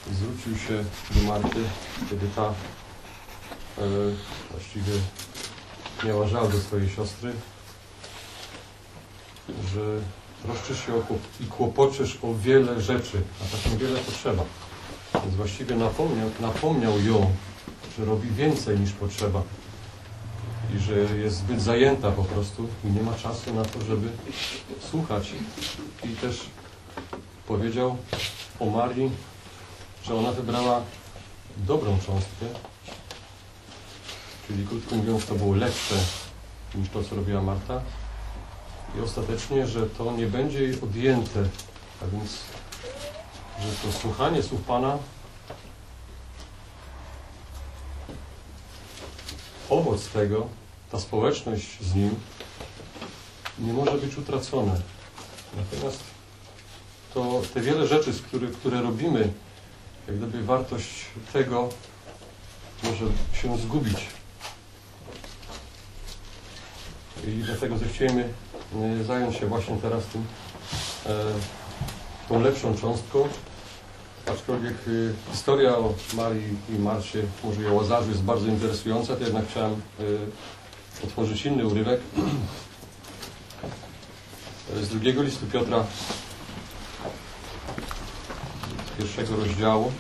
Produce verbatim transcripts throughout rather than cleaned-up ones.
zwrócił się do Marty, kiedy ta e, właściwie miała żal do swojej siostry, że troszczysz się o, i kłopoczesz o wiele rzeczy, a tak wiele potrzeba. Więc właściwie napomniał, napomniał ją, że robi więcej niż potrzeba i że jest zbyt zajęta po prostu i nie ma czasu na to, żeby słuchać. I też powiedział o Marii, że ona wybrała dobrą cząstkę, czyli krótko mówiąc, to było lepsze niż to, co robiła Marta. I ostatecznie, że to nie będzie jej odjęte, a więc, że to słuchanie słów Pana, owoc tego, ta społeczność z Nim nie może być utracone. Natomiast to te wiele rzeczy, z których, które robimy, jak gdyby wartość tego może się zgubić. I dlatego zechciejmy zająć się właśnie teraz tym, e, tą lepszą cząstką. Aczkolwiek y, historia o Marii i Marcie, może i o Łazarzu jest bardzo interesująca, to jednak chciałem y, otworzyć inny urywek z drugiego listu Piotra, z pierwszego rozdziału.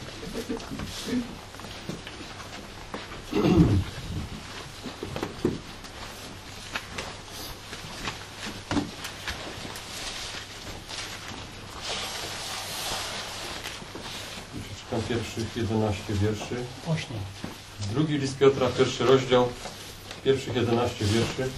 Przeczytam pierwszych jedenaście wierszy. Ośmiu. Drugi list Piotra, pierwszy rozdział, pierwszych jedenaście wierszy.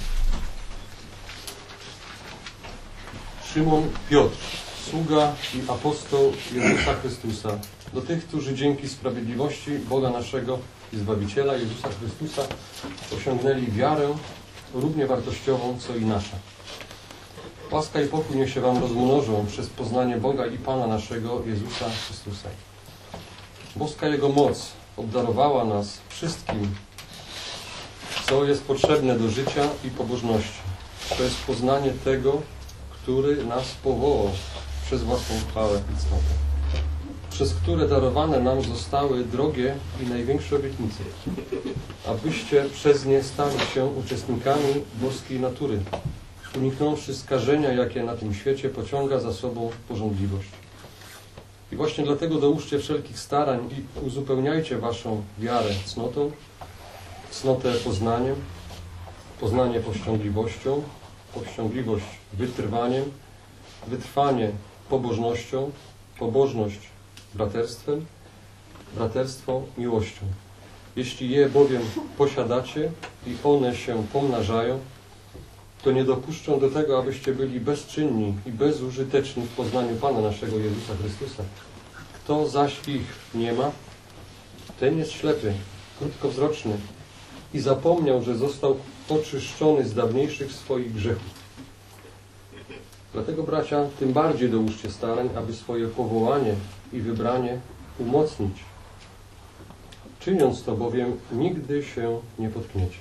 Szymon Piotr, sługa i apostoł Jezusa Chrystusa, do tych, którzy dzięki sprawiedliwości Boga naszego i Zbawiciela Jezusa Chrystusa osiągnęli wiarę równie wartościową, co i nasza. Łaska i pokój niech się Wam rozmnożą przez poznanie Boga i Pana naszego Jezusa Chrystusa. Boska Jego moc obdarowała nas wszystkim, co jest potrzebne do życia i pobożności. To jest poznanie tego, który nas powołał przez własną chwałę i cnotę, przez które darowane nam zostały drogie i największe obietnice, abyście przez nie stali się uczestnikami boskiej natury, uniknąwszy skażenia, jakie na tym świecie pociąga za sobą pożądliwość. I właśnie dlatego dołóżcie wszelkich starań i uzupełniajcie waszą wiarę cnotą, cnotę poznaniem, poznanie powściągliwością, powściągliwość wytrwaniem, wytrwanie pobożnością, pobożność braterstwem, braterstwo miłością. Jeśli je bowiem posiadacie i one się pomnażają, to nie dopuszczą do tego, abyście byli bezczynni i bezużyteczni w poznaniu Pana naszego Jezusa Chrystusa. Kto zaś ich nie ma, ten jest ślepy, krótkowzroczny i zapomniał, że został oczyszczony z dawniejszych swoich grzechów. Dlatego, bracia, tym bardziej dołóżcie starań, aby swoje powołanie i wybranie umocnić. Czyniąc to bowiem, nigdy się nie potkniecie.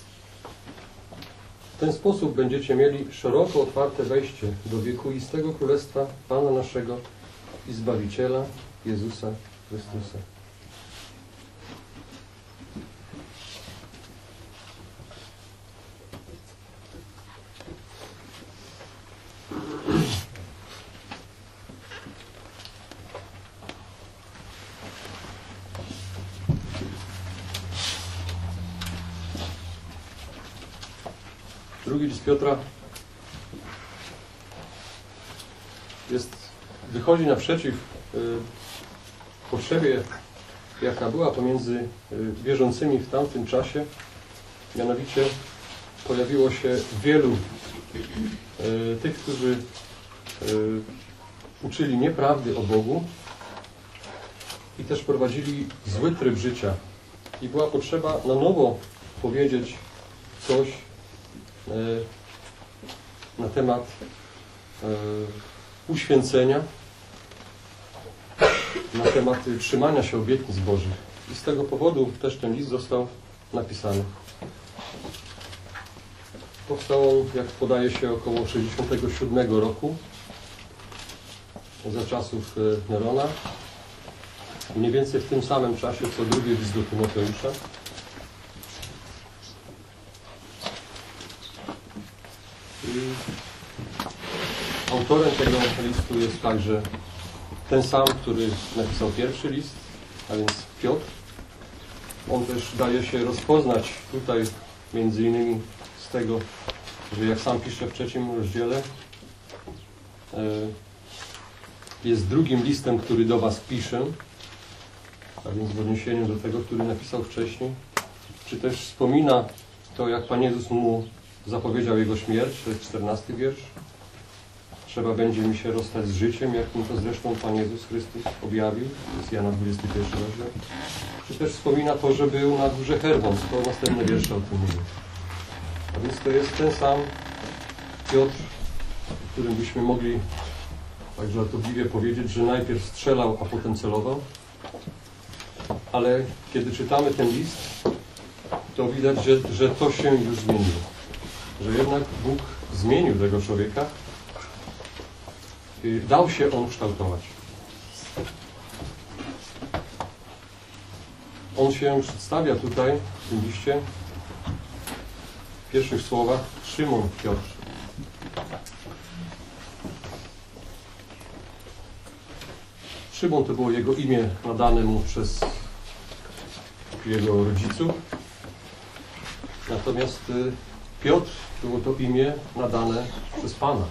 W ten sposób będziecie mieli szeroko otwarte wejście do wiekuistego Królestwa Pana naszego i Zbawiciela Jezusa Chrystusa. Drugi list Piotra jest, wychodzi naprzeciw y, potrzebie, jaka była pomiędzy y, wierzącymi w tamtym czasie. Mianowicie pojawiło się wielu y, tych, którzy y, uczyli nieprawdy o Bogu i też prowadzili zły tryb życia. I była potrzeba na nowo powiedzieć coś na temat uświęcenia, na temat trzymania się obietnic Bożych. I z tego powodu też ten list został napisany. Powstał on, jak podaje się, około sześćdziesiątego siódmego roku, za czasów Nerona. mniej więcej w tym samym czasie, co drugi list do Tymoteusza. I autorem tego listu jest także ten sam, który napisał pierwszy list, a więc Piotr. On też daje się rozpoznać tutaj między innymi z tego, że jak sam pisze w trzecim rozdziale, jest drugim listem, który do was piszę, a więc w odniesieniu do tego, który napisał wcześniej. Czy też wspomina to, jak Pan Jezus mu zapowiedział Jego śmierć, to jest czternasty wiersz. Trzeba będzie mi się rozstać z życiem, jak mi to zresztą Pan Jezus Chrystus objawił. To jest Jana dwudziesty pierwszy rozdział. Czy też wspomina to, że był na górze Hermon, to następne wiersze o tym mówią. A więc to jest ten sam Piotr, którym byśmy mogli tak żartobliwie powiedzieć, że najpierw strzelał, a potem celował. Ale kiedy czytamy ten list, to widać, że, że to się już zmieniło. Że jednak Bóg zmienił tego człowieka. Dał się on kształtować. On się przedstawia tutaj w tym liście w pierwszych słowach Szymon Piotr. Szymon to było jego imię nadane mu przez jego rodziców. Natomiast Piotr było to imię nadane przez Pana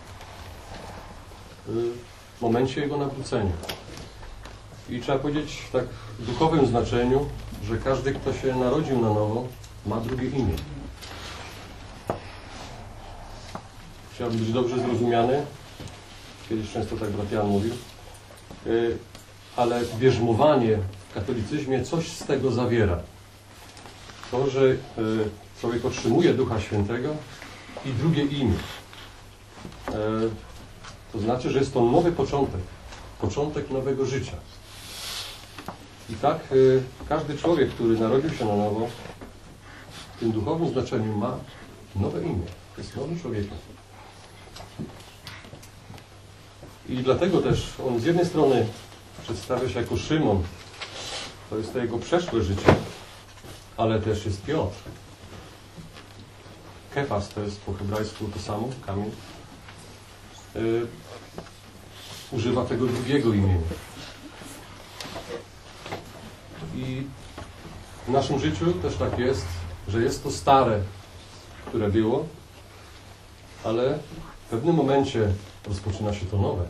w momencie jego nawrócenia. I trzeba powiedzieć tak w duchowym znaczeniu, że każdy, kto się narodził na nowo, ma drugie imię. Chciałbym być dobrze zrozumiany. Kiedyś często tak brat Jan mówił. Ale bierzmowanie w katolicyzmie coś z tego zawiera. To, że człowiek otrzymuje Ducha Świętego i drugie imię. To znaczy, że jest to nowy początek. Początek nowego życia. I tak każdy człowiek, który narodził się na nowo, w tym duchowym znaczeniu ma nowe imię. Jest nowym człowiekiem. I dlatego też on z jednej strony przedstawia się jako Szymon, to jest to jego przeszłe życie, ale też jest Piotr. Kefas to jest po hebrajsku to samo, kamień. Yy, używa tego drugiego imienia. I w naszym życiu też tak jest, że jest to stare, które było, ale w pewnym momencie rozpoczyna się to nowe.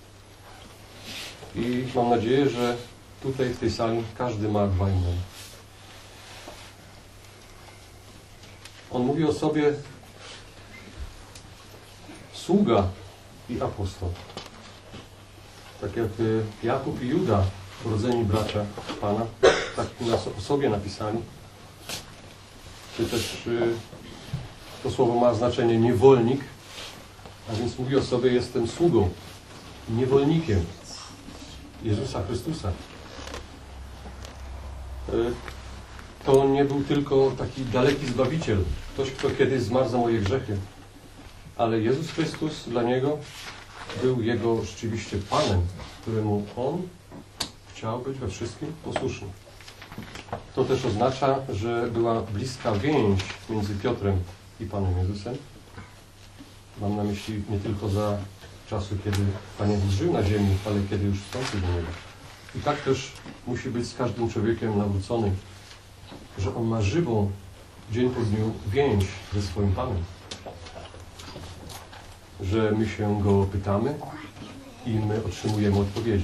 I mam nadzieję, że tutaj w tej sali każdy ma dwa imiona. On mówi o sobie sługa i apostoł. Tak jak Jakub i Juda, urodzeni bracia Pana, tak o sobie napisali. Czy też to słowo ma znaczenie niewolnik, a więc mówi o sobie, jestem sługą, niewolnikiem Jezusa Chrystusa. To nie był tylko taki daleki Zbawiciel, ktoś, kto kiedyś zmarł za moje grzechy, ale Jezus Chrystus dla Niego był Jego rzeczywiście Panem, któremu On chciał być we wszystkim posłuszny. To też oznacza, że była bliska więź między Piotrem i Panem Jezusem. Mam na myśli nie tylko za czasu, kiedy Pan Jezus żył na ziemi, ale kiedy już wstąpił do niego. I tak też musi być z każdym człowiekiem nawróconym, że on ma żywą dzień po dniu więź ze swoim Panem. Że my się Go pytamy i my otrzymujemy odpowiedzi.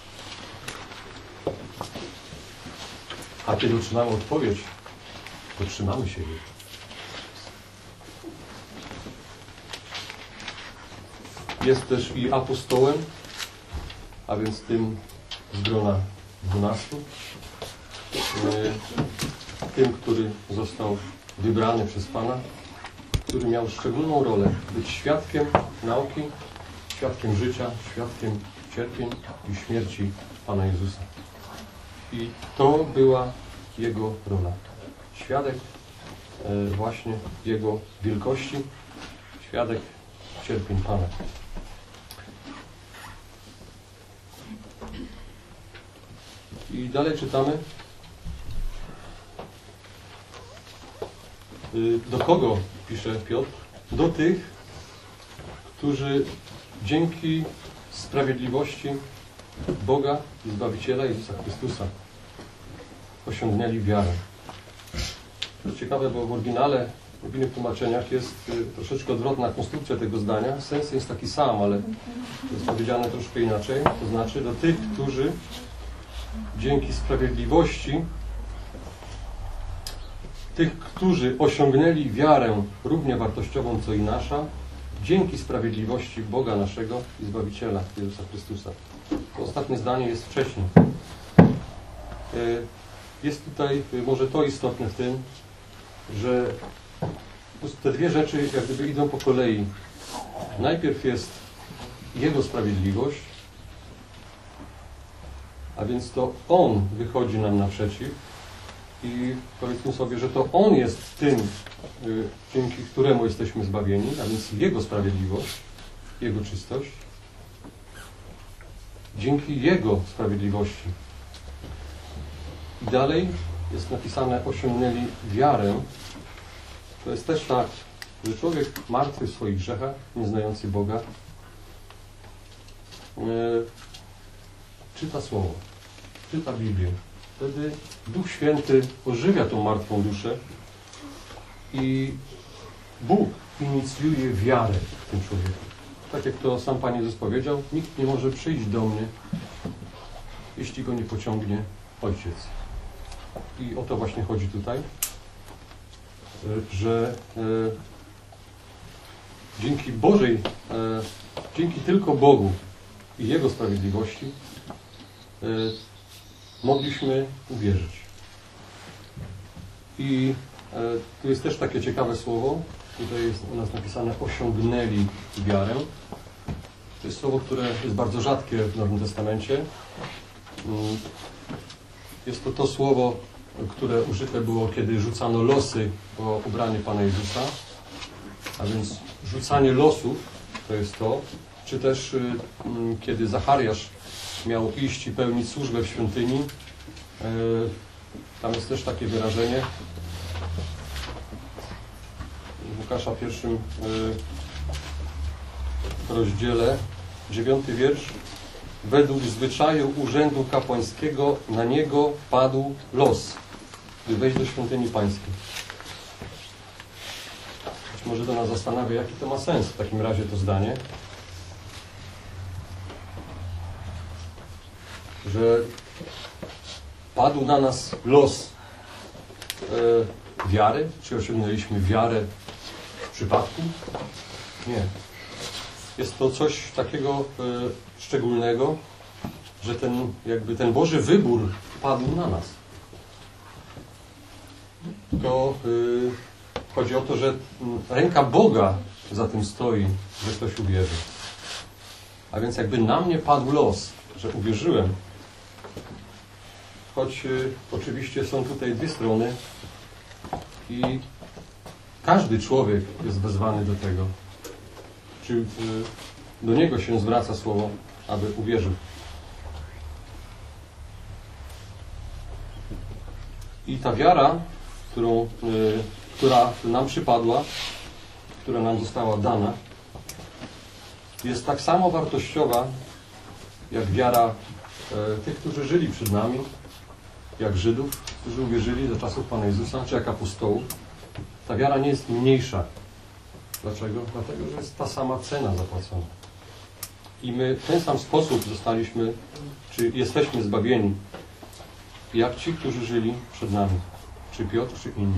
A kiedy otrzymamy odpowiedź, to trzymamy się jej. Jest też i apostołem, a więc tym z grona dwunastu. Tym, który został wybrany przez Pana, który miał szczególną rolę być świadkiem nauki, świadkiem życia, świadkiem cierpień i śmierci Pana Jezusa. I to była Jego rola. Świadek właśnie Jego wielkości, świadek cierpień Pana. I dalej czytamy. Do kogo pisze Piotr? Do tych, którzy dzięki sprawiedliwości Boga i Zbawiciela Jezusa Chrystusa osiągnęli wiarę. To ciekawe, bo w oryginale, w innych tłumaczeniach jest troszeczkę odwrotna konstrukcja tego zdania. Sens jest taki sam, ale jest powiedziane troszkę inaczej. To znaczy do tych, którzy dzięki sprawiedliwości tych, którzy osiągnęli wiarę równie wartościową, co i nasza, dzięki sprawiedliwości Boga naszego i Zbawiciela Jezusa Chrystusa. To ostatnie zdanie jest wcześniej. Jest tutaj może to istotne w tym, że te dwie rzeczy jak gdyby idą po kolei. Najpierw jest Jego sprawiedliwość, a więc to On wychodzi nam naprzeciw i powiedzmy sobie, że to On jest tym, dzięki któremu jesteśmy zbawieni, a więc Jego sprawiedliwość, Jego czystość. Dzięki Jego sprawiedliwości. I dalej jest napisane, osiągnęli wiarę. To jest też tak, że człowiek martwy w swoich grzechach, nie znający Boga, yy, czyta Słowo, czyta Biblię. Wtedy Duch Święty ożywia tą martwą duszę i Bóg inicjuje wiarę w tym człowieku. Tak jak to sam Pan Jezus powiedział, nikt nie może przyjść do mnie, jeśli go nie pociągnie Ojciec. I o to właśnie chodzi tutaj, że e, dzięki Bożej, e, dzięki tylko Bogu i Jego sprawiedliwości e, mogliśmy uwierzyć. I e, tu jest też takie ciekawe słowo, tutaj jest u nas napisane osiągnęli wiarę. To jest słowo, które jest bardzo rzadkie w Nowym Testamencie. Jest to to słowo, które użyte było, kiedy rzucano losy o ubranie Pana Jezusa. A więc rzucanie losów to jest to. Czy też kiedy Zachariasz miał iść i pełnić służbę w świątyni, tam jest też takie wyrażenie w Łukasza pierwszym rozdziale, dziewiąty wiersz. Według zwyczaju urzędu kapłańskiego na niego padł los, by wejść do świątyni pańskiej. Być może to nas zastanawia, jaki to ma sens w takim razie to zdanie, że padł na nas los e, wiary. Czy osiągnęliśmy wiarę w przypadku? Nie. Jest to coś takiego e, szczególnego, że ten, jakby ten Boży wybór padł na nas. To y, chodzi o to, że ręka Boga za tym stoi, że ktoś uwierzy. A więc jakby na mnie padł los, że uwierzyłem. Choć y, oczywiście są tutaj dwie strony i każdy człowiek jest wezwany do tego. Czy y, do niego się zwraca słowo, aby uwierzył. I ta wiara, którą, y, która nam przypadła, która nam została dana, jest tak samo wartościowa, jak wiara y, tych, którzy żyli przed nami, jak Żydów, którzy uwierzyli za czasów Pana Jezusa, czy jak apostołów. Ta wiara nie jest mniejsza. Dlaczego? Dlatego, że jest ta sama cena zapłacona. I my w ten sam sposób zostaliśmy, czy jesteśmy zbawieni, jak ci, którzy żyli przed nami. Czy Piotr, czy inni.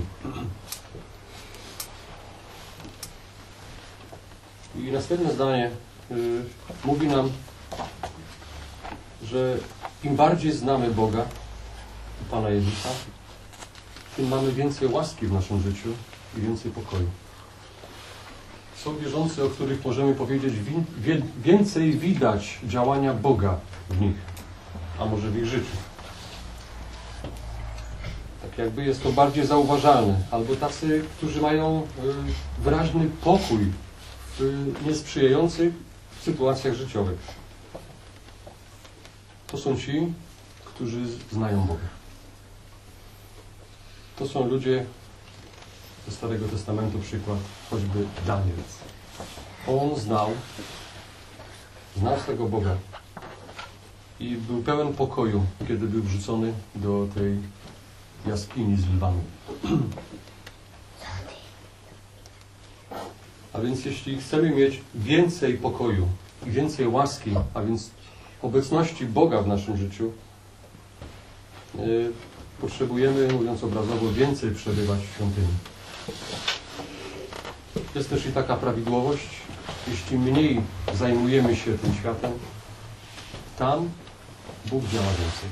I następne zdanie y, mówi nam, że im bardziej znamy Boga i Pana Jezusa, tym mamy więcej łaski w naszym życiu i więcej pokoju. Są wierzący, o których możemy powiedzieć, więcej widać działania Boga w nich, a może w ich życiu. Tak jakby jest to bardziej zauważalne. Albo tacy, którzy mają wyraźny pokój w niesprzyjających sytuacjach życiowych. To są ci, którzy znają Boga. To są ludzie ze Starego Testamentu, przykład choćby Daniel. On znał, znał swego Boga i był pełen pokoju, kiedy był wrzucony do tej jaskini z lwami. A więc jeśli chcemy mieć więcej pokoju i więcej łaski, a więc obecności Boga w naszym życiu, yy, potrzebujemy, mówiąc obrazowo, więcej przebywać w świątyni. Jest też i taka prawidłowość, jeśli mniej zajmujemy się tym światem, tam Bóg działa więcej.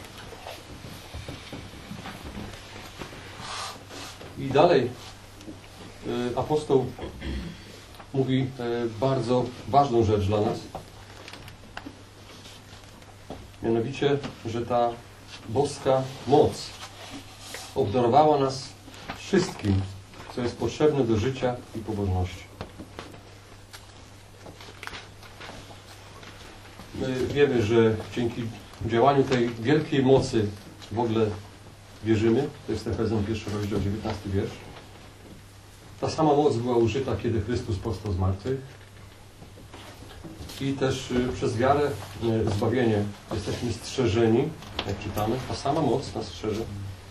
I dalej y, apostoł mówi y, bardzo ważną rzecz dla nas. Mianowicie, że ta boska moc obdarowała nas wszystkim, co jest potrzebne do życia i pobożności. My wiemy, że dzięki działaniu tej wielkiej mocy w ogóle wierzymy. To jest Efezjan pierwszy rozdział, dziewiętnasty wiersz. Ta sama moc była użyta, kiedy Chrystus powstał z martwych. I też y, przez wiarę, y, zbawienie jesteśmy strzeżeni, jak czytamy. Ta sama moc nas strzeże.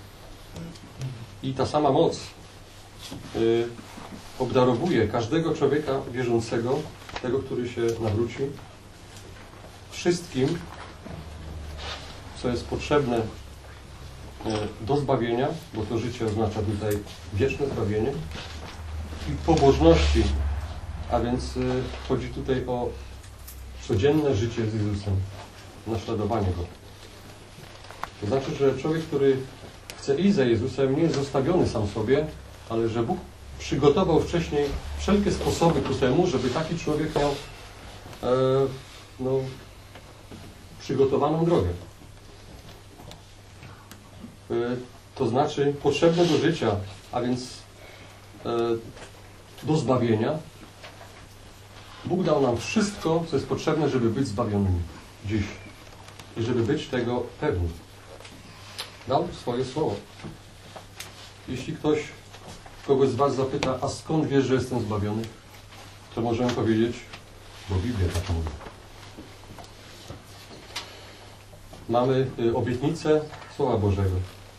I ta sama moc y, obdarowuje każdego człowieka wierzącego, tego, który się nawróci, wszystkim, co jest potrzebne y, do zbawienia, bo to życie oznacza tutaj wieczne zbawienie, i pobożności, a więc y, chodzi tutaj o codzienne życie z Jezusem, naśladowanie Go. To znaczy, że człowiek, który chce iść za Jezusem, nie jest zostawiony sam sobie, ale że Bóg przygotował wcześniej wszelkie sposoby ku temu, żeby taki człowiek miał e, no, przygotowaną drogę. E, to znaczy potrzebne do życia, a więc e, do zbawienia. Bóg dał nam wszystko, co jest potrzebne, żeby być zbawionymi dziś. I żeby być tego pewni. Dał swoje słowo. Jeśli ktoś kogoś z Was zapyta, a skąd wiesz, że jestem zbawiony? To możemy powiedzieć, bo Biblia tak mówi. Mamy y, obietnicę Słowa Bożego.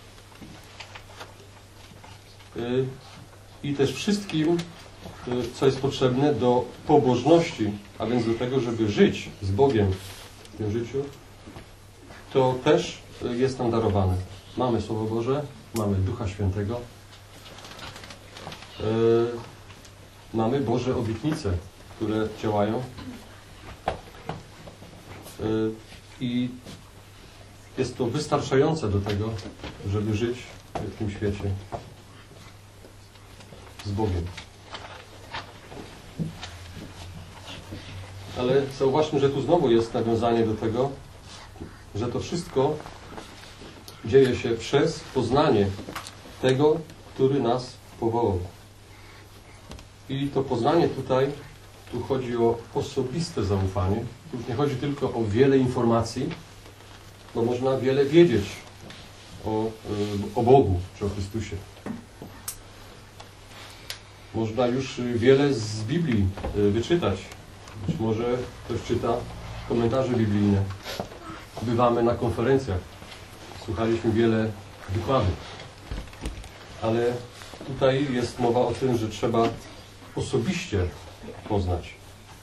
Y, I też wszystkim, co jest potrzebne do pobożności, a więc do tego, żeby żyć z Bogiem w tym życiu, to też jest nam darowane. Mamy Słowo Boże, mamy Ducha Świętego, yy, mamy Boże obietnice, które działają yy, i jest to wystarczające do tego, żeby żyć w tym świecie z Bogiem. Ale zauważmy, że tu znowu jest nawiązanie do tego, że to wszystko dzieje się przez poznanie tego, który nas powołał. I to poznanie tutaj, tu chodzi o osobiste zaufanie. Tu już nie chodzi tylko o wiele informacji, bo można wiele wiedzieć o, o Bogu czy o Chrystusie. Można już wiele z Biblii wyczytać. Być może ktoś czyta komentarze biblijne. Bywamy na konferencjach. Słuchaliśmy wiele wykładów. Ale tutaj jest mowa o tym, że trzeba osobiście poznać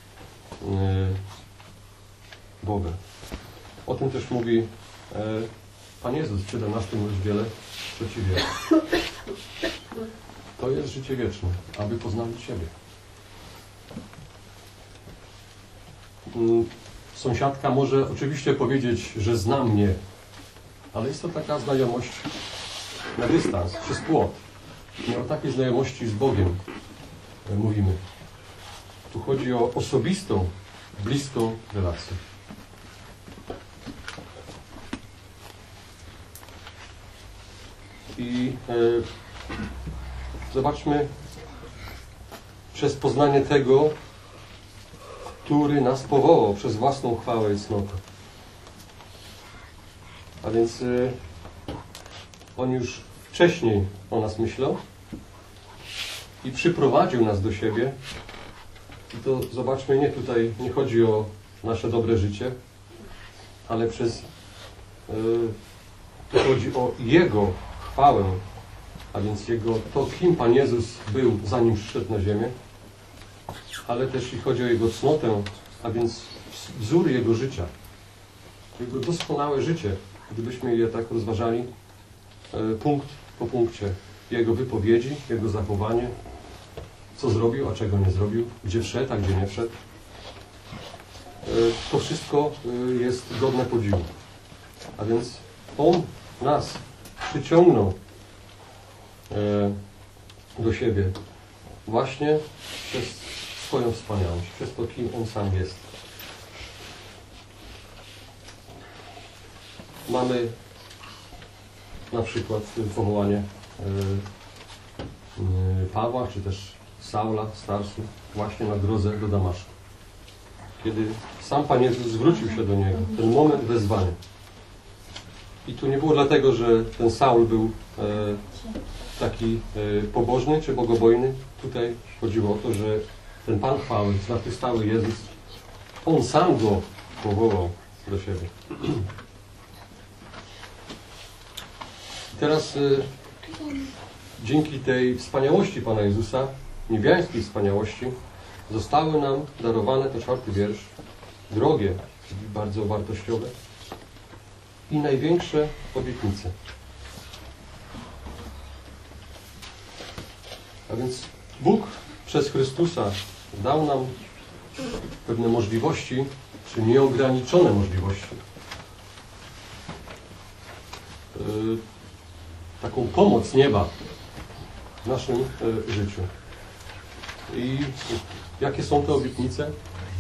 Boga. O tym też mówi Pan Jezus w siedemnastym rozdziale, trzeci wiersz. To jest życie wieczne, aby poznali Ciebie. Sąsiadka może oczywiście powiedzieć, że zna mnie, ale jest to taka znajomość na dystans, przez płot. Nie o takiej znajomości z Bogiem mówimy. Tu chodzi o osobistą, bliską relację. I e, zobaczmy, przez poznanie tego, który nas powołał przez własną chwałę i cnotę. A A więc y, On już wcześniej o nas myślał i przyprowadził nas do siebie. I to zobaczmy, nie tutaj nie chodzi o nasze dobre życie, ale przez y, to chodzi o Jego chwałę, a więc Jego, to kim Pan Jezus był, zanim przyszedł na ziemię, ale też i chodzi o Jego cnotę, a więc wzór Jego życia, Jego doskonałe życie, gdybyśmy je tak rozważali y, punkt po punkcie. Jego wypowiedzi, Jego zachowanie, co zrobił, a czego nie zrobił, gdzie wszedł, a gdzie nie wszedł. To wszystko jest godne podziwu. A więc On nas przyciągnął do siebie właśnie przez swoją wspaniałość, przez to, kim On sam jest. Mamy na przykład powołanie Pawła, czy też Saula, Starsu, właśnie na drodze do Damaszku. Kiedy sam Pan Jezus zwrócił się do niego, ten moment wezwania. I tu nie było dlatego, że ten Saul był e, taki e, pobożny czy bogobojny. Tutaj chodziło o to, że ten Pan chwały, zmartwychwstały Jezus, On sam go powołał do siebie. I teraz e, dzięki tej wspaniałości Pana Jezusa, niebiańskiej wspaniałości, zostały nam darowane, to czwarty wiersz, drogie, czyli bardzo wartościowe i największe obietnice. A więc Bóg przez Chrystusa dał nam pewne możliwości, czy nieograniczone możliwości. Yy, taką pomoc nieba w naszym yy, życiu. I jakie są te obietnice?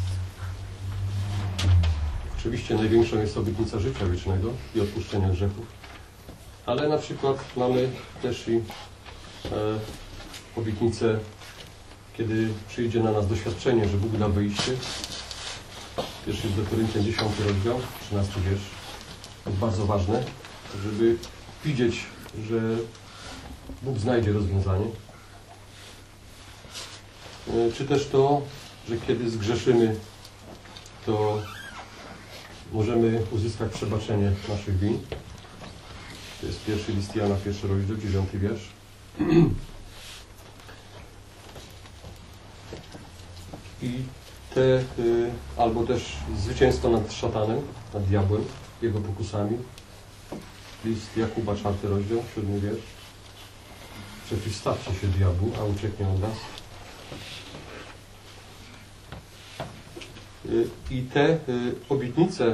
Oczywiście największą jest obietnica życia wiecznego i odpuszczenia grzechów. Ale na przykład mamy też i e, obietnicę, kiedy przyjdzie na nas doświadczenie, że Bóg da wyjście. Pierwszy jest do Koryntian dziesiąty rozdział, trzynasty wiersz. To jest bardzo ważne, żeby widzieć, że Bóg znajdzie rozwiązanie. Czy też to, że kiedy zgrzeszymy, to możemy uzyskać przebaczenie naszych win. To jest pierwszy list Jana, pierwszy rozdział, dziewiąty wiersz. I te, y, albo też zwycięstwo nad szatanem, nad diabłem, jego pokusami. List Jakuba, czwarty rozdział, siódmy wiersz. Przeciwstawcie się diabłu, a ucieknie od was. I te obietnice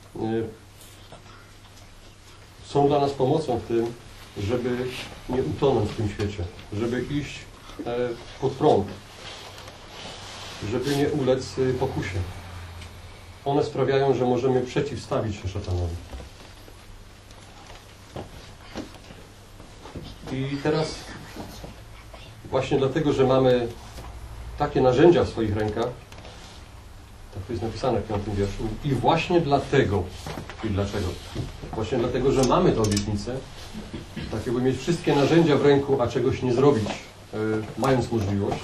są dla nas pomocą w tym, żeby nie utonąć w tym świecie, żeby iść pod prąd, żeby nie ulec pokusie. One sprawiają, że możemy przeciwstawić się szatanowi. I teraz właśnie dlatego, że mamy takie narzędzia w swoich rękach, tak to jest napisane w piątym wierszu. I właśnie dlatego, i dlaczego? Właśnie dlatego, że mamy tę obietnicę, tak jakby mieć wszystkie narzędzia w ręku, a czegoś nie zrobić, yy, mając możliwość.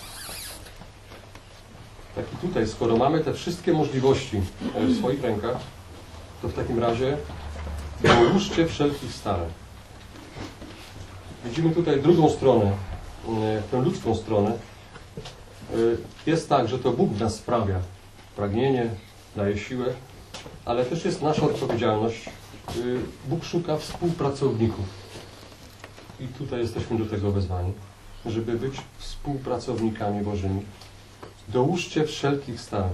Tak i tutaj, skoro mamy te wszystkie możliwości w swoich rękach, to w takim razie dołóżcie wszelkich starań. Widzimy tutaj drugą stronę, yy, tę ludzką stronę. Yy, jest tak, że to Bóg w nas sprawia pragnienie, daje siłę, ale też jest nasza odpowiedzialność. Bóg szuka współpracowników. I tutaj jesteśmy do tego wezwani, żeby być współpracownikami Bożymi. Dołóżcie wszelkich starań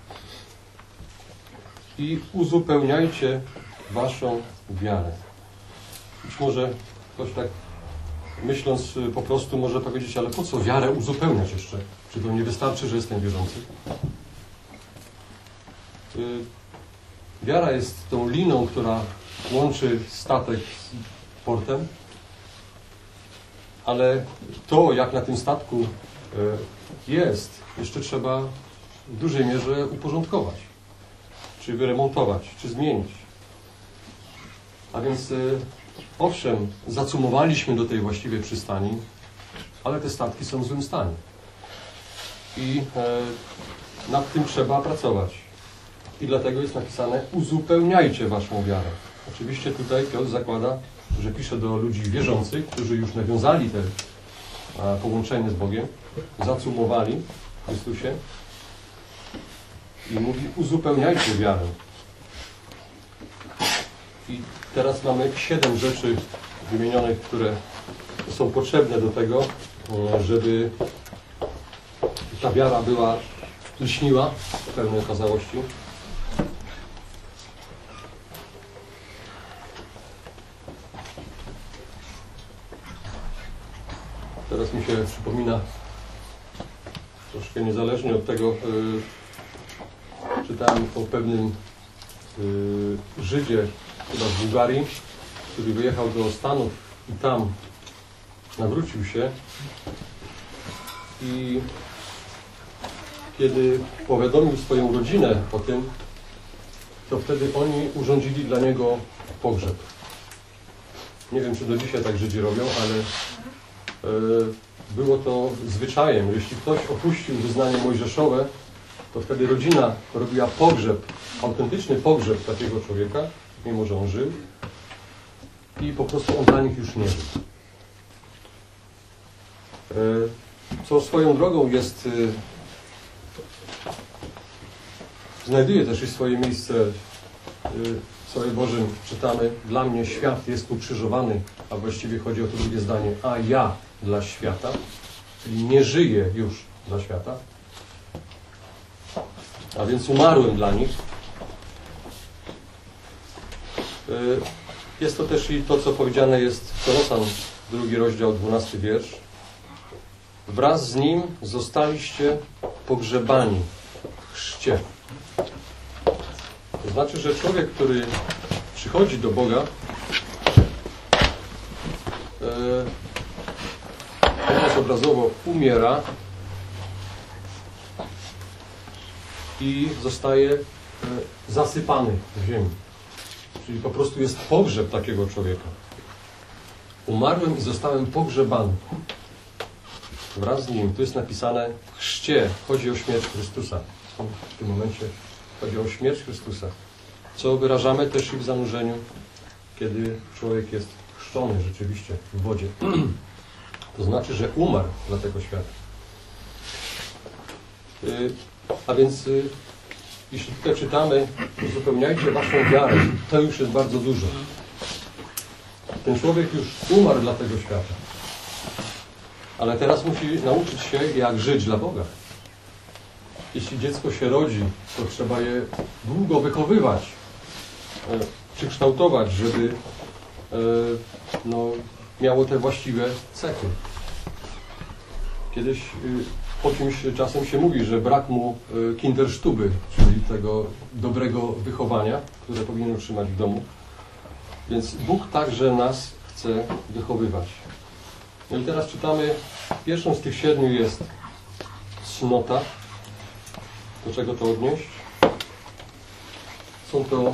i uzupełniajcie waszą wiarę. Być może ktoś tak myśląc po prostu może powiedzieć, ale po co wiarę uzupełniać jeszcze? Czy to nie wystarczy, że jestem wierzący? Wiara jest tą liną, która łączy statek z portem, ale to, jak na tym statku jest, jeszcze trzeba w dużej mierze uporządkować, czy wyremontować, czy zmienić. A więc y, owszem, zacumowaliśmy do tej właściwej przystani, ale te statki są w złym stanie. I y, nad tym trzeba pracować. I dlatego jest napisane: uzupełniajcie waszą wiarę. Oczywiście tutaj Piotr zakłada, że pisze do ludzi wierzących, którzy już nawiązali te a, połączenie z Bogiem, zacumowali w Chrystusie i mówi: uzupełniajcie wiarę. I teraz mamy siedem rzeczy wymienionych, które są potrzebne do tego, żeby ta wiara była lśniła w pełnej okazałości. Teraz mi się przypomina, troszkę niezależnie od tego, yy, czytałem o pewnym yy, Żydzie, chyba z Bułgarii, który wyjechał do Stanów i tam nawrócił się. I kiedy powiadomił swoją rodzinę o tym, to wtedy oni urządzili dla niego pogrzeb. Nie wiem, czy do dzisiaj tak Żydzi robią, ale było to zwyczajem. Jeśli ktoś opuścił wyznanie mojżeszowe, to wtedy rodzina robiła pogrzeb, autentyczny pogrzeb takiego człowieka, mimo że on żył, i po prostu on dla nich już nie żył. Co swoją drogą jest, znajduje też i swoje miejsce w Słowie Bożym. Czytamy: dla mnie świat jest ukrzyżowany, a właściwie chodzi o to drugie zdanie: a ja dla świata, czyli nie żyję już dla świata, a więc umarłem dla nich. Jest to też i to, co powiedziane jest w Kolosan, drugi rozdział, dwunasty wiersz. Wraz z nim zostaliście pogrzebani w chrzcie. To znaczy, że człowiek, który przychodzi do Boga, mówiąc obrazowo, umiera i zostaje zasypany w ziemi. Czyli po prostu jest pogrzeb takiego człowieka. Umarłem i zostałem pogrzebany wraz z nim. Tu jest napisane w chrzcie. Chodzi o śmierć Chrystusa. W tym momencie chodzi o śmierć Chrystusa. Co wyrażamy też i w zanurzeniu, kiedy człowiek jest chrzczony rzeczywiście w wodzie. To znaczy, że umarł dla tego świata. A więc jeśli tutaj czytamy: uzupełniajcie waszą wiarę, to już jest bardzo dużo. Ten człowiek już umarł dla tego świata. Ale teraz musi nauczyć się, jak żyć dla Boga. Jeśli dziecko się rodzi, to trzeba je długo wychowywać, przykształtować, żeby no, miało te właściwe cechy. Kiedyś po kimś czasem się mówi, że brak mu kindersztuby, czyli tego dobrego wychowania, które powinien otrzymać w domu. Więc Bóg także nas chce wychowywać. No i teraz czytamy, pierwszą z tych siedmiu jest cnota. Do czego to odnieść? Są to,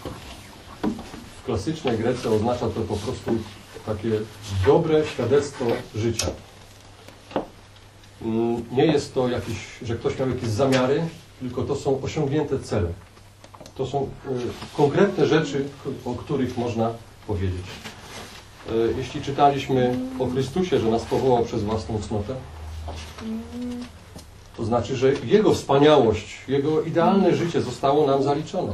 w klasycznej Grece oznacza to po prostu takie dobre świadectwo życia. Nie jest to jakieś, że ktoś miał jakieś zamiary, tylko to są osiągnięte cele. To są konkretne rzeczy, o których można powiedzieć. Jeśli czytaliśmy o Chrystusie, że nas powołał przez własną cnotę, to znaczy, że Jego wspaniałość, Jego idealne życie zostało nam zaliczone.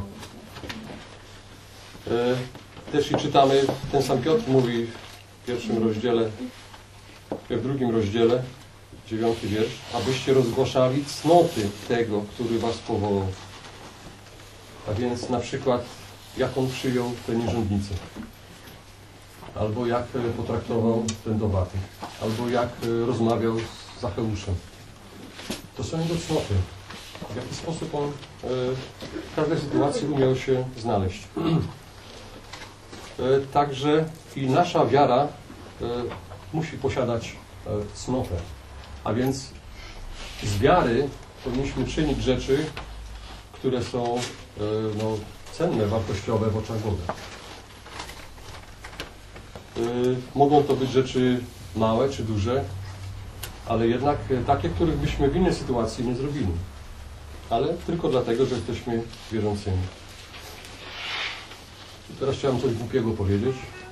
Też i czytamy, ten sam Piotr mówi w pierwszym rozdziale, w drugim rozdziale, dziewiąty wiersz, abyście rozgłaszali cnoty tego, który was powołał. A więc na przykład, jak on przyjął te nierządnice, albo jak potraktował ten dowaty, albo jak rozmawiał z Zacheuszem. To są jego cnoty. W jaki sposób on w każdej sytuacji umiał się znaleźć. Także i nasza wiara musi posiadać cnotę. A więc z wiary powinniśmy czynić rzeczy, które są no, cenne, wartościowe w oczach Boga. Mogą to być rzeczy małe czy duże, ale jednak takie, których byśmy w innej sytuacji nie zrobili. Ale tylko dlatego, że jesteśmy wierzącymi. I teraz chciałem coś głupiego powiedzieć.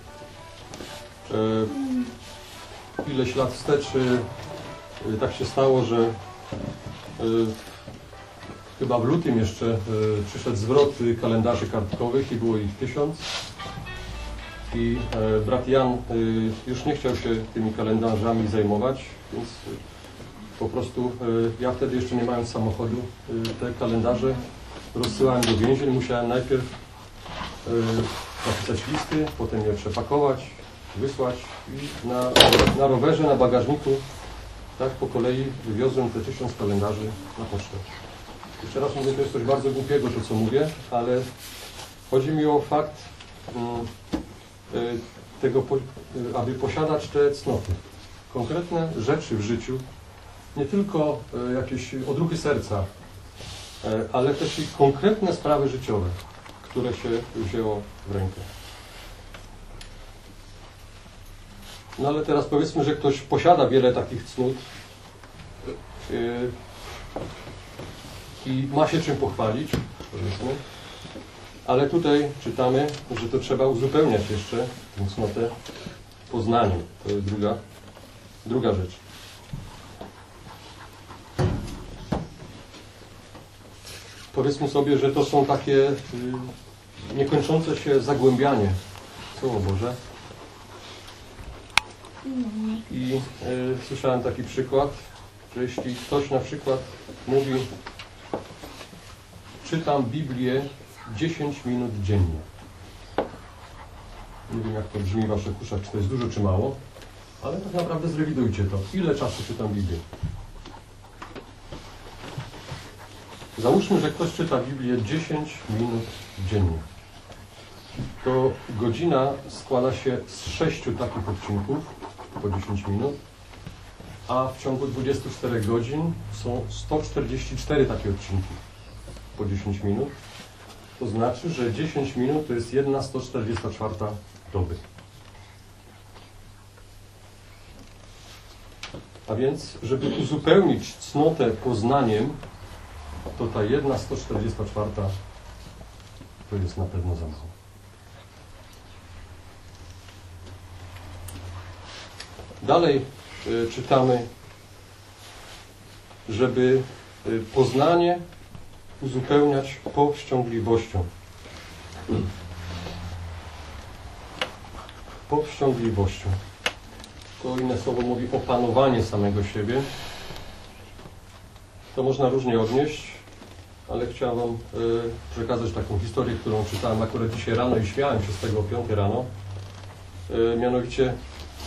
Ileś lat wstecz tak się stało, że chyba w lutym jeszcze przyszedł zwrot kalendarzy kartkowych i było ich tysiąc. I brat Jan już nie chciał się tymi kalendarzami zajmować, więc po prostu ja wtedy jeszcze nie mając samochodu te kalendarze rozsyłałem do więzień. Musiałem najpierw napisać listy, potem je przepakować, wysłać i na, na rowerze, na bagażniku tak po kolei wywiozłem te tysiąc kalendarzy na pocztę. Jeszcze raz mówię, to jest coś bardzo głupiego, to co mówię, ale chodzi mi o fakt tego, aby posiadać te cnoty. Konkretne rzeczy w życiu, nie tylko jakieś odruchy serca, ale też i konkretne sprawy życiowe, które się wzięło w rękę. No ale teraz powiedzmy, że ktoś posiada wiele takich cnót yy, i ma się czym pochwalić, powiedzmy, ale tutaj czytamy, że to trzeba uzupełniać jeszcze tę cnotę poznaniem. To jest druga, druga rzecz. Powiedzmy sobie, że to są takie yy, niekończące się zagłębianie w Słowo Boże. I y, słyszałem taki przykład, że jeśli ktoś na przykład mówi, czytam Biblię dziesięć minut dziennie. Nie wiem, jak to brzmi w waszych uszach, czy to jest dużo, czy mało, ale tak naprawdę zrewidujcie to. Ile czasu czytam Biblię? Załóżmy, że ktoś czyta Biblię dziesięć minut dziennie. To godzina składa się z sześciu takich odcinków po dziesięć minut, a w ciągu dwudziestu czterech godzin są sto czterdzieści cztery takie odcinki po dziesięć minut. To znaczy, że dziesięć minut to jest jedna sto czterdziesta czwarta doby. A więc, żeby uzupełnić cnotę poznaniem, to ta jedna sto czterdziesta czwarta to jest na pewno za mało. Dalej y, czytamy, żeby y, poznanie uzupełniać powściągliwością. Powściągliwością. To inne słowo mówi opanowanie samego siebie. To można różnie odnieść, ale chciałem Wam y, przekazać taką historię, którą czytałem akurat dzisiaj rano i śmiałem się z tego o piątej rano. Y, mianowicie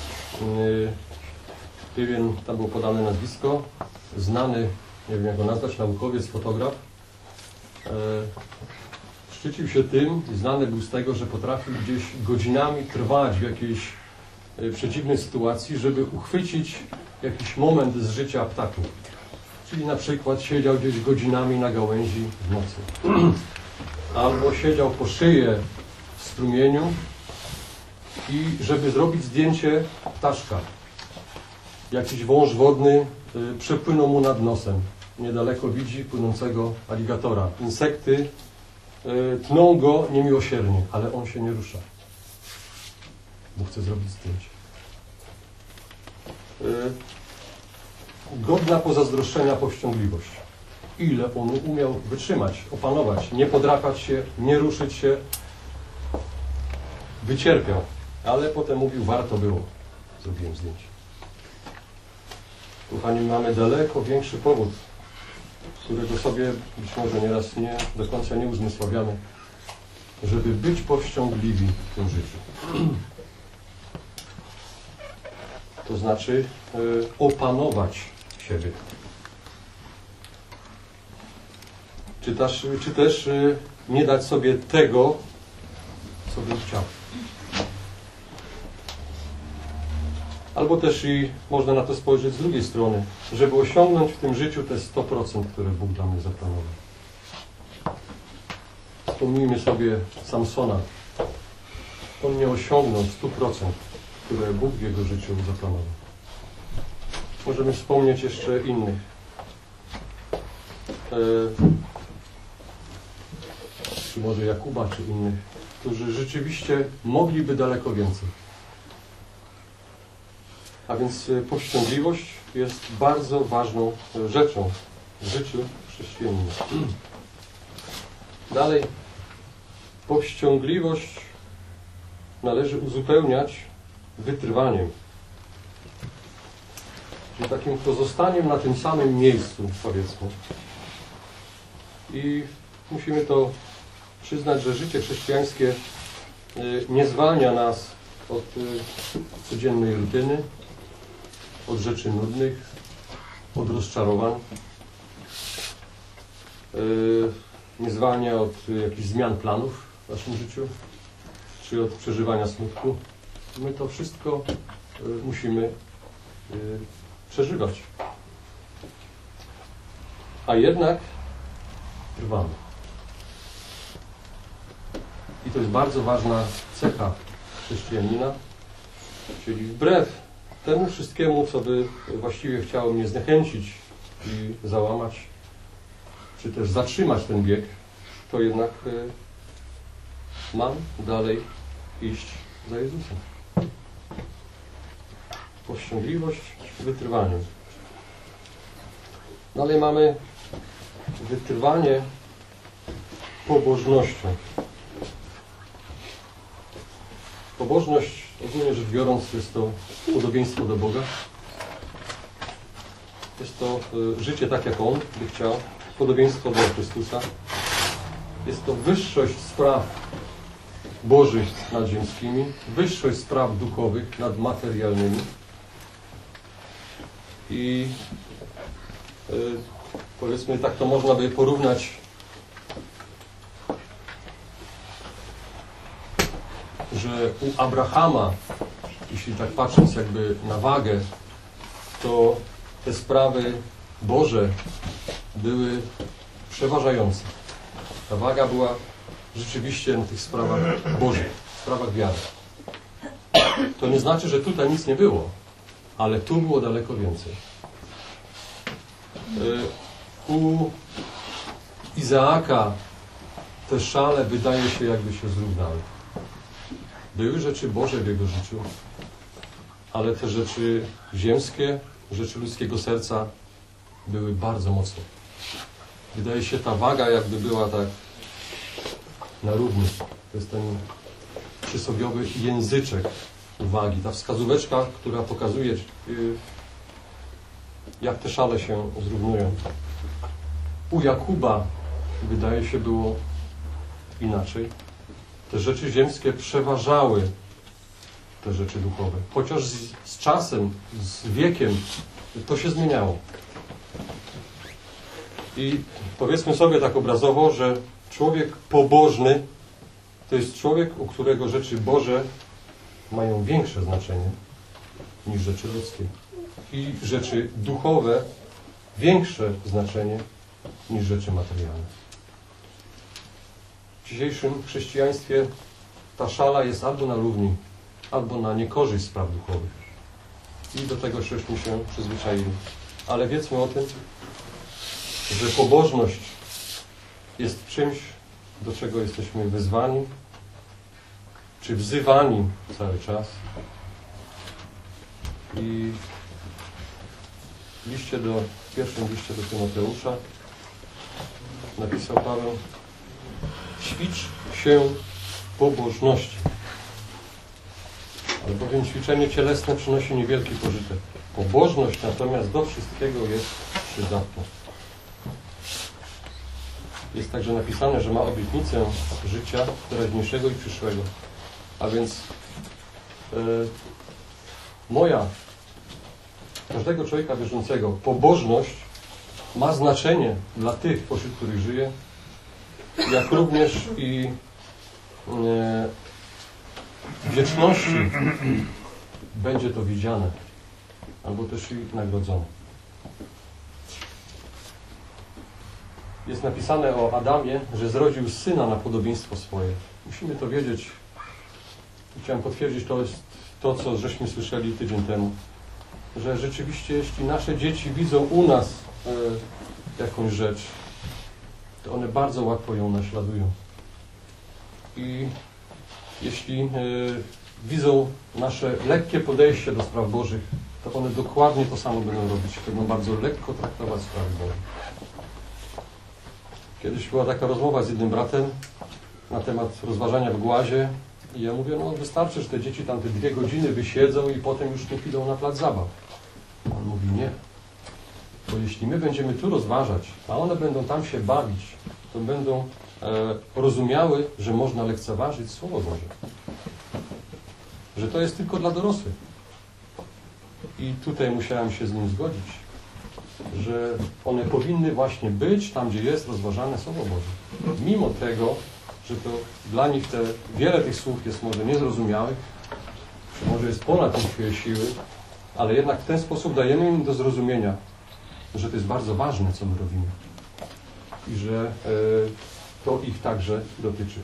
pewien, tam było podane nazwisko, znany, nie wiem jak go nazwać, naukowiec, fotograf, e, szczycił się tym, znany był z tego, że potrafił gdzieś godzinami trwać w jakiejś e, przeciwnej sytuacji, żeby uchwycić jakiś moment z życia ptaków. Czyli na przykład siedział gdzieś godzinami na gałęzi w nocy. Albo siedział po szyję w strumieniu i żeby zrobić zdjęcie ptaszka. Jakiś wąż wodny y, przepłynął mu nad nosem. Niedaleko widzi płynącego aligatora. Insekty y, tną go niemiłosiernie, ale on się nie rusza, bo chce zrobić zdjęcie. Y, godna pozazdroszczenia powściągliwość. Ile on umiał wytrzymać, opanować, nie podrapać się, nie ruszyć się. Wycierpiał. Ale potem mówił, warto było. Zrobiłem zdjęcie. Kochani, mamy daleko większy powód, którego sobie być może nieraz nie do końca nie uzmysławiamy, żeby być powściągliwi w tym życiu. To znaczy y, opanować siebie. Czy też, czy też y, nie dać sobie tego, co bym chciał. Albo też i można na to spojrzeć z drugiej strony, żeby osiągnąć w tym życiu te sto procent, które Bóg dla mnie zaplanował. Wspomnijmy sobie Samsona. On nie osiągnął stu procent które Bóg w jego życiu zaplanował. Możemy wspomnieć jeszcze innych. E, czy może Jakuba, czy innych, którzy rzeczywiście mogliby daleko więcej. A więc powściągliwość jest bardzo ważną rzeczą w życiu chrześcijanina. Dalej, powściągliwość należy uzupełniać wytrwaniem. Czyli takim pozostaniem na tym samym miejscu, powiedzmy. I musimy to przyznać, że życie chrześcijańskie nie zwalnia nas od codziennej rutyny, od rzeczy nudnych, od rozczarowań. Nie zwalnia od jakichś zmian planów w naszym życiu, czy od przeżywania smutku. My to wszystko musimy przeżywać. A jednak trwamy. I to jest bardzo ważna cecha chrześcijanina, czyli wbrew temu wszystkiemu, co by właściwie chciało mnie zniechęcić i załamać, czy też zatrzymać ten bieg, to jednak mam dalej iść za Jezusem. Powściągliwość, wytrwanie. Dalej mamy wytrwanie pobożnością. Pobożność, ogólnie rzecz biorąc, jest to podobieństwo do Boga. Jest to życie tak, jak On by chciał. Podobieństwo do Chrystusa. Jest to wyższość spraw bożych nad ziemskimi, wyższość spraw duchowych nad materialnymi. I yy, powiedzmy, tak to można by porównać że u Abrahama, jeśli tak patrząc jakby na wagę, to te sprawy Boże były przeważające. Ta waga była rzeczywiście na tych sprawach Bożych, sprawach wiary. To nie znaczy, że tutaj nic nie było, ale tu było daleko więcej. U Izaaka te szale wydaje się jakby się zrównały. Były rzeczy Boże w jego życiu, ale te rzeczy ziemskie, rzeczy ludzkiego serca były bardzo mocne. Wydaje się, ta waga jakby była tak na równi. To jest ten przysłowiowy języczek wagi, ta wskazóweczka, która pokazuje, jak te szale się zrównują. U Jakuba, wydaje się, było inaczej. Te rzeczy ziemskie przeważały te rzeczy duchowe. Chociaż z, z czasem, z wiekiem to się zmieniało. I powiedzmy sobie tak obrazowo, że człowiek pobożny to jest człowiek, u którego rzeczy Boże mają większe znaczenie niż rzeczy ludzkie. I rzeczy duchowe większe znaczenie niż rzeczy materialne. W dzisiejszym chrześcijaństwie ta szala jest albo na równi, albo na niekorzyść spraw duchowych. I do tego żeśmy się przyzwyczaili. Ale wiedzmy o tym, że pobożność jest czymś, do czego jesteśmy wyzwani, czy wzywani cały czas. I w liście do, w pierwszym liście do Tymoteusza napisał Paweł: ćwicz się pobożności, albowiem ćwiczenie cielesne przynosi niewielki pożytek. Pobożność natomiast do wszystkiego jest przydatna. Jest także napisane, że ma obietnicę życia teraźniejszego i przyszłego. A więc e, moja, każdego człowieka wierzącego, pobożność ma znaczenie dla tych, pośród których żyje, jak również i e, w wieczności będzie to widziane, albo też i nagrodzone. Jest napisane o Adamie, że zrodził syna na podobieństwo swoje. Musimy to wiedzieć, chciałem potwierdzić, to jest to, co żeśmy słyszeli tydzień temu, że rzeczywiście, jeśli nasze dzieci widzą u nas e, jakąś rzecz, to one bardzo łatwo ją naśladują. I jeśli e, widzą nasze lekkie podejście do spraw Bożych, to one dokładnie to samo będą robić. Będą bardzo lekko traktować sprawy Boże. Kiedyś była taka rozmowa z jednym bratem na temat rozważania w głazie i ja mówię, no wystarczy, że te dzieci tam te dwie godziny wysiedzą i potem już nie idą na plac zabaw. On mówi, nie. Bo jeśli my będziemy tu rozważać, a one będą tam się bawić, to będą e, rozumiały, że można lekceważyć Słowo Boże. Że to jest tylko dla dorosłych. I tutaj musiałem się z nim zgodzić, że one powinny właśnie być tam, gdzie jest rozważane Słowo Boże. Mimo tego, że to dla nich te, wiele tych słów jest może niezrozumiałych, czy może jest ponad ich siły, ale jednak w ten sposób dajemy im do zrozumienia, że to jest bardzo ważne, co my robimy. I że e, to ich także dotyczy.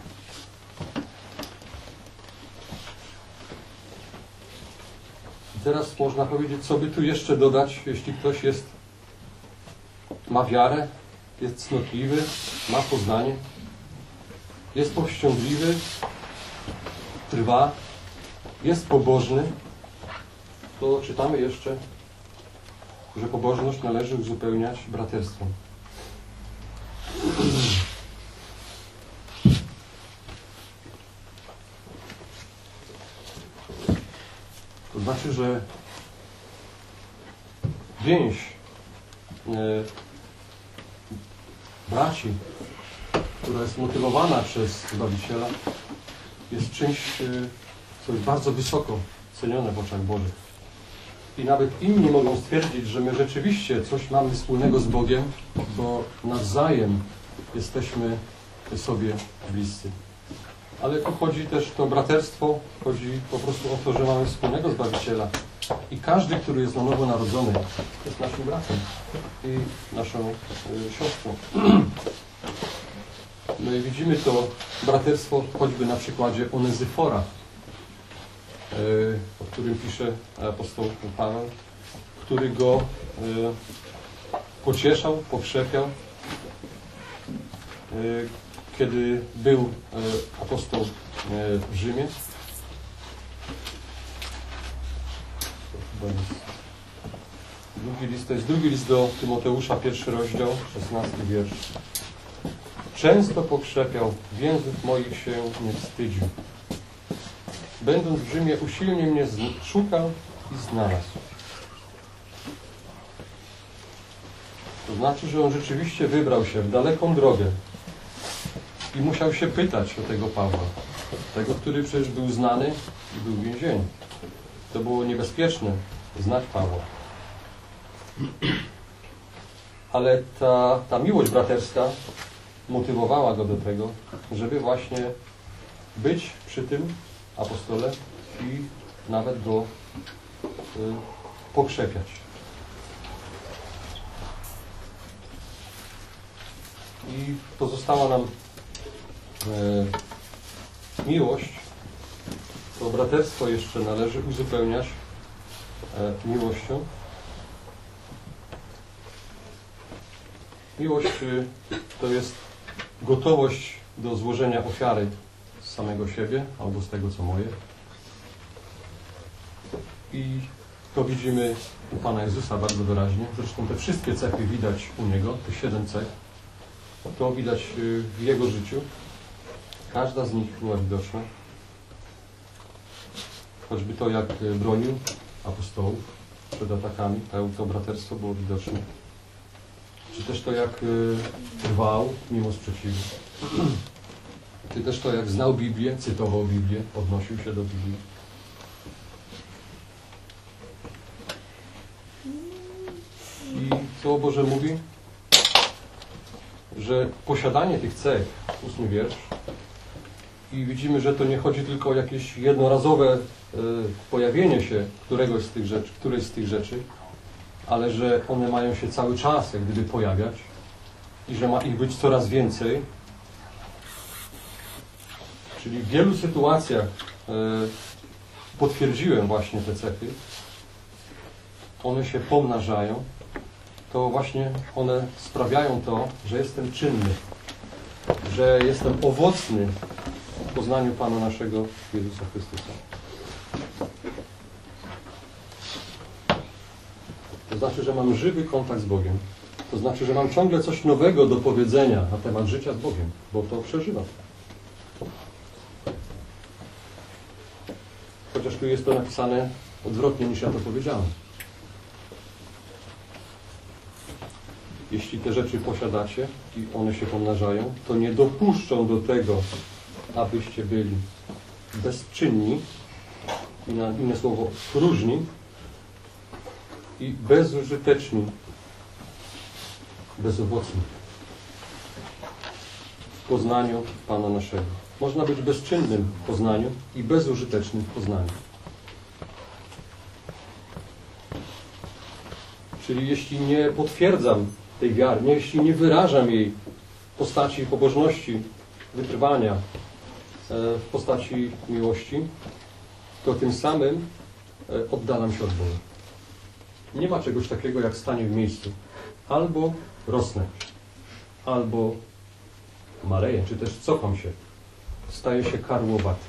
I teraz można powiedzieć, co by tu jeszcze dodać, jeśli ktoś jest, ma wiarę, jest cnotliwy, ma poznanie, jest powściągliwy, trwa, jest pobożny, to czytamy jeszcze, że pobożność należy uzupełniać braterstwem. To znaczy, że więź e, braci, która jest motywowana przez Zbawiciela, jest czymś, e, co jest bardzo wysoko cenione w oczach Bożych. I nawet inni mogą stwierdzić, że my rzeczywiście coś mamy wspólnego z Bogiem, bo nawzajem jesteśmy sobie bliscy. Ale tu chodzi też to braterstwo, chodzi po prostu o to, że mamy wspólnego Zbawiciela. I każdy, który jest na nowo narodzony, jest naszym bratem i naszą y, siostrą. No i widzimy to braterstwo choćby na przykładzie Onezyfora, y, o którym pisze apostoł Paweł, który go y, pocieszał, pokrzepiał, y, kiedy był y, apostoł y, w Rzymie. Drugi list, to jest drugi list do Tymoteusza, pierwszy rozdział, szesnasty wiersz. Często pokrzepiał, więzów moich się nie wstydził. Będąc w Rzymie, usilnie mnie szukał i znalazł. To znaczy, że on rzeczywiście wybrał się w daleką drogę i musiał się pytać o tego Pawła. Tego, który przecież był znany i był w więzieniu. To było niebezpieczne znać Pawła. Ale ta, ta miłość braterska motywowała go do tego, żeby właśnie być przy tym apostole i nawet go y, pokrzepiać. I pozostała nam y, miłość. To braterstwo jeszcze należy uzupełniać y, miłością. Miłość y, to jest gotowość do złożenia ofiary z samego siebie albo z tego, co moje. I to widzimy u Pana Jezusa bardzo wyraźnie. Zresztą te wszystkie cechy widać u Niego, te siedem cech. To widać w Jego życiu. Każda z nich była widoczna. Choćby to, jak bronił apostołów przed atakami, to braterstwo było widoczne. Czy też to, jak trwał mimo sprzeciwu. Czy też to, jak znał Biblię, cytował Biblię, odnosił się do Biblii. I Słowo Boże mówi, że posiadanie tych cech, ósmy wiersz, i widzimy, że to nie chodzi tylko o jakieś jednorazowe y, pojawienie się któregoś z tych rzeczy, którejś z tych rzeczy, ale że one mają się cały czas jak gdyby pojawiać i że ma ich być coraz więcej. Czyli w wielu sytuacjach potwierdziłem właśnie te cechy, one się pomnażają, to właśnie one sprawiają to, że jestem czynny, że jestem owocny w poznaniu Pana naszego Jezusa Chrystusa. To znaczy, że mam żywy kontakt z Bogiem. To znaczy, że mam ciągle coś nowego do powiedzenia na temat życia z Bogiem, bo to przeżywam. Chociaż tu jest to napisane odwrotnie, niż ja to powiedziałem. Jeśli te rzeczy posiadacie i one się pomnażają, to nie dopuszczą do tego, abyście byli bezczynni, i na inne słowo próżni i bezużyteczni, bezowocni w poznaniu Pana naszego. Można być bezczynnym w poznaniu i bezużytecznym w poznaniu. Czyli jeśli nie potwierdzam tej wiary, jeśli nie wyrażam jej w postaci pobożności, wytrwania, w postaci miłości, to tym samym oddalam się od Boga. Nie ma czegoś takiego jak stanie w miejscu. Albo rosnę, albo maleję, czy też cofam się. Staję się karłowaty.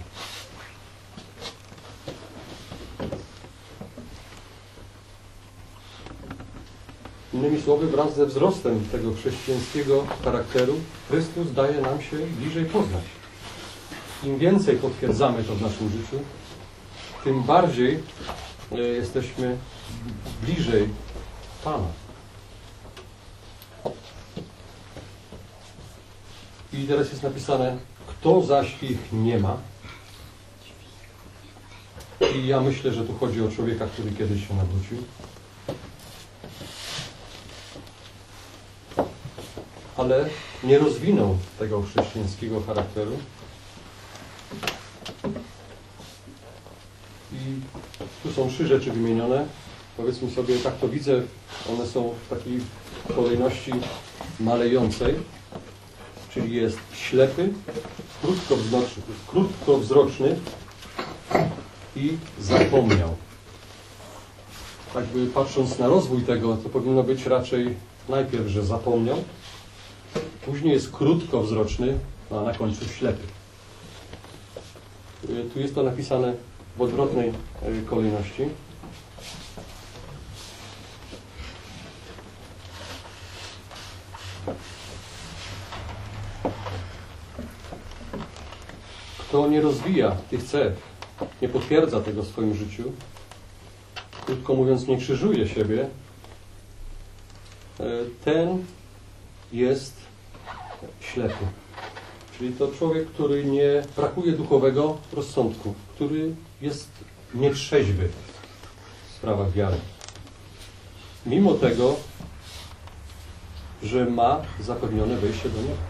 Innymi słowy, wraz ze wzrostem tego chrześcijańskiego charakteru Chrystus daje nam się bliżej poznać. Im więcej potwierdzamy to w naszym życiu, tym bardziej jesteśmy bliżej Pana. I teraz jest napisane, kto zaś ich nie ma. I ja myślę, że tu chodzi o człowieka, który kiedyś się nawrócił. Ale nie rozwinął tego chrześcijańskiego charakteru. I tu są trzy rzeczy wymienione. Powiedzmy sobie, tak to widzę, one są w takiej kolejności malejącej. Czyli jest ślepy, krótkowzroczny, krótkowzroczny i zapomniał. Jakby patrząc na rozwój tego, to powinno być raczej najpierw, że zapomniał, później jest krótkowzroczny, a na końcu ślepy. Tu jest to napisane w odwrotnej kolejności. Kto nie rozwija tych cech, nie potwierdza tego w swoim życiu, krótko mówiąc, nie krzyżuje siebie, ten jest ślepy. Czyli to człowiek, który nie brakuje duchowego rozsądku, który jest nietrzeźwy w sprawach wiary. Mimo tego, że ma zapewnione wejście do nieba.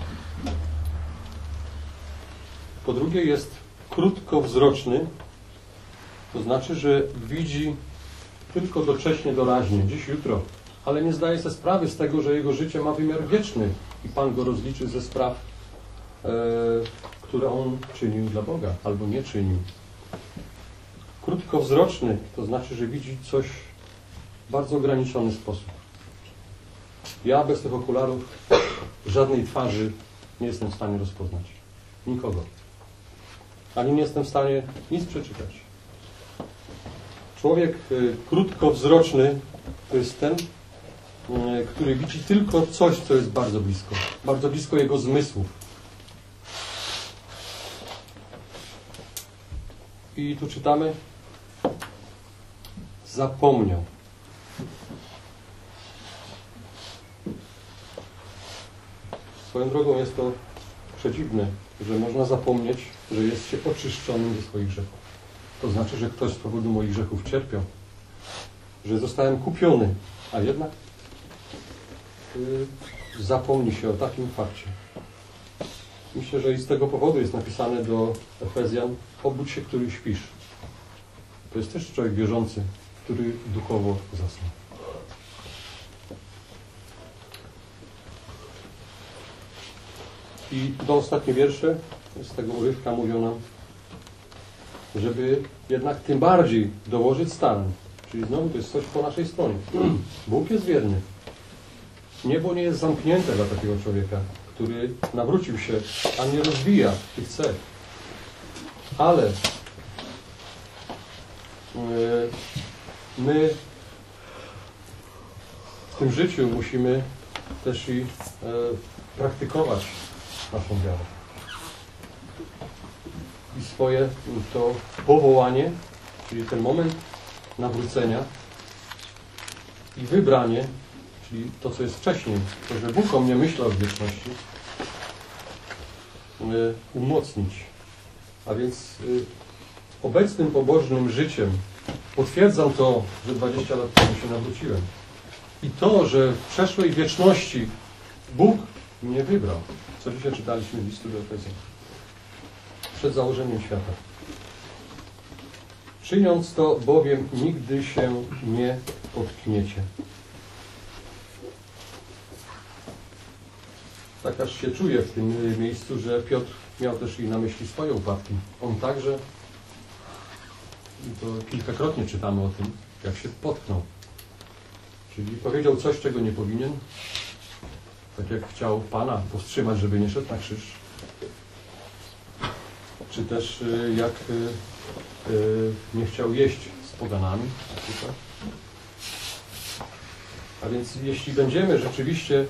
Po drugie jest krótkowzroczny, to znaczy, że widzi tylko docześnie, doraźnie, dziś, jutro, ale nie zdaje sobie sprawy z tego, że jego życie ma wymiar wieczny i Pan go rozliczy ze spraw, e, które on czynił dla Boga albo nie czynił. Krótkowzroczny to znaczy, że widzi coś w bardzo ograniczony sposób. Ja bez tych okularów żadnej twarzy nie jestem w stanie rozpoznać. Nikogo. Ani nie jestem w stanie nic przeczytać. Człowiek y, krótkowzroczny to jest ten, y, który widzi tylko coś, co jest bardzo blisko. Bardzo blisko jego zmysłów. I tu czytamy, zapomniał. Swoją drogą jest to przedziwne, że można zapomnieć, że jest się oczyszczonym ze swoich grzechów. To znaczy, że ktoś z powodu moich grzechów cierpiał, że zostałem kupiony, a jednak yy, zapomni się o takim fakcie. Myślę, że i z tego powodu jest napisane do Efezjan, obudź się, który śpisz. To jest też człowiek wierzący, który duchowo zasnął. I dwa ostatnie wiersze z tego urywka mówią nam, żeby jednak tym bardziej dołożyć starań. Czyli znowu to jest coś po naszej stronie. Bóg jest wierny. Niebo nie jest zamknięte dla takiego człowieka, który nawrócił się, a nie rozwija tych cech. Ale my w tym życiu musimy też i praktykować naszą wiarę. I swoje to powołanie, czyli ten moment nawrócenia i wybranie, czyli to, co jest wcześniej, to, że Bóg o mnie myślał w wieczności, umocnić. A więc obecnym pobożnym życiem potwierdzam to, że dwadzieścia lat temu się nawróciłem. I to, że w przeszłej wieczności Bóg mnie wybrał. Co dzisiaj czytaliśmy w listu do Efezjan. Przed założeniem świata. Czyniąc to bowiem nigdy się nie potkniecie. Tak aż się czuję w tym miejscu, że Piotr miał też i na myśli swoje upadki. On także, i to kilkakrotnie czytamy o tym, jak się potknął. Czyli powiedział coś, czego nie powinien. Tak jak chciał Pana powstrzymać, żeby nie szedł na krzyż. Czy też jak nie chciał jeść z poganami. A więc jeśli będziemy rzeczywiście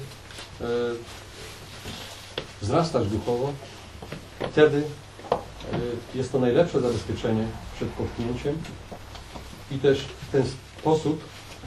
wzrastać duchowo, wtedy jest to najlepsze zabezpieczenie przed potknięciem i też w ten sposób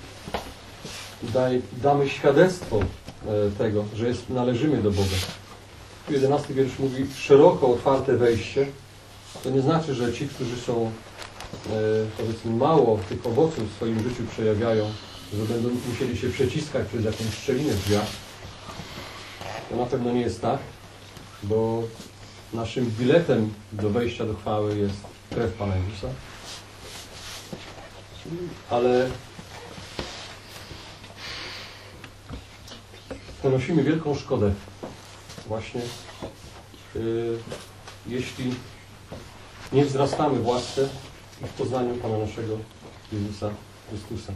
daj, damy świadectwo tego, że jest, należymy do Boga. Tu jedenasty wiersz mówi szeroko otwarte wejście. To nie znaczy, że ci, którzy są powiedzmy mało tych owoców w swoim życiu przejawiają, że będą musieli się przeciskać przez jakąś szczelinę w drzwiach. To na pewno nie jest tak, bo naszym biletem do wejścia do chwały jest krew Pana Jezusa. Ale ponosimy wielką szkodę właśnie yy, jeśli nie wzrastamy w łasce i w poznaniu Pana naszego Jezusa Chrystusa.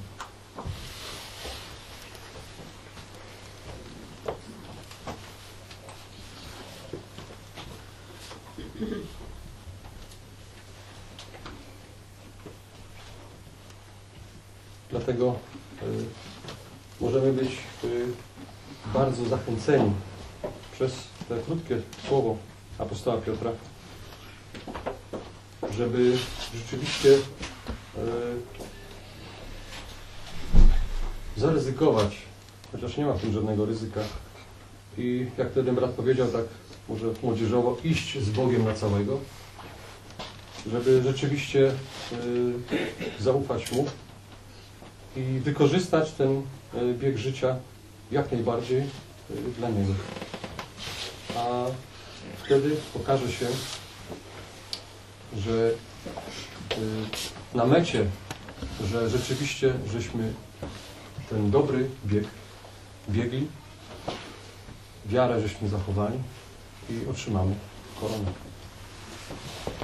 Dlatego y, możemy być y, bardzo zachęceni przez te krótkie słowo apostoła Piotra, żeby rzeczywiście y, zaryzykować, chociaż nie ma w tym żadnego ryzyka. I jak wtedy brat powiedział, tak może młodzieżowo, iść z Bogiem na całego, żeby rzeczywiście y, zaufać Mu i wykorzystać ten y, bieg życia jak najbardziej y, dla Niego. A wtedy okaże się, że y, na mecie, że rzeczywiście żeśmy ten dobry bieg biegli, wiarę żeśmy zachowali i otrzymamy koronę.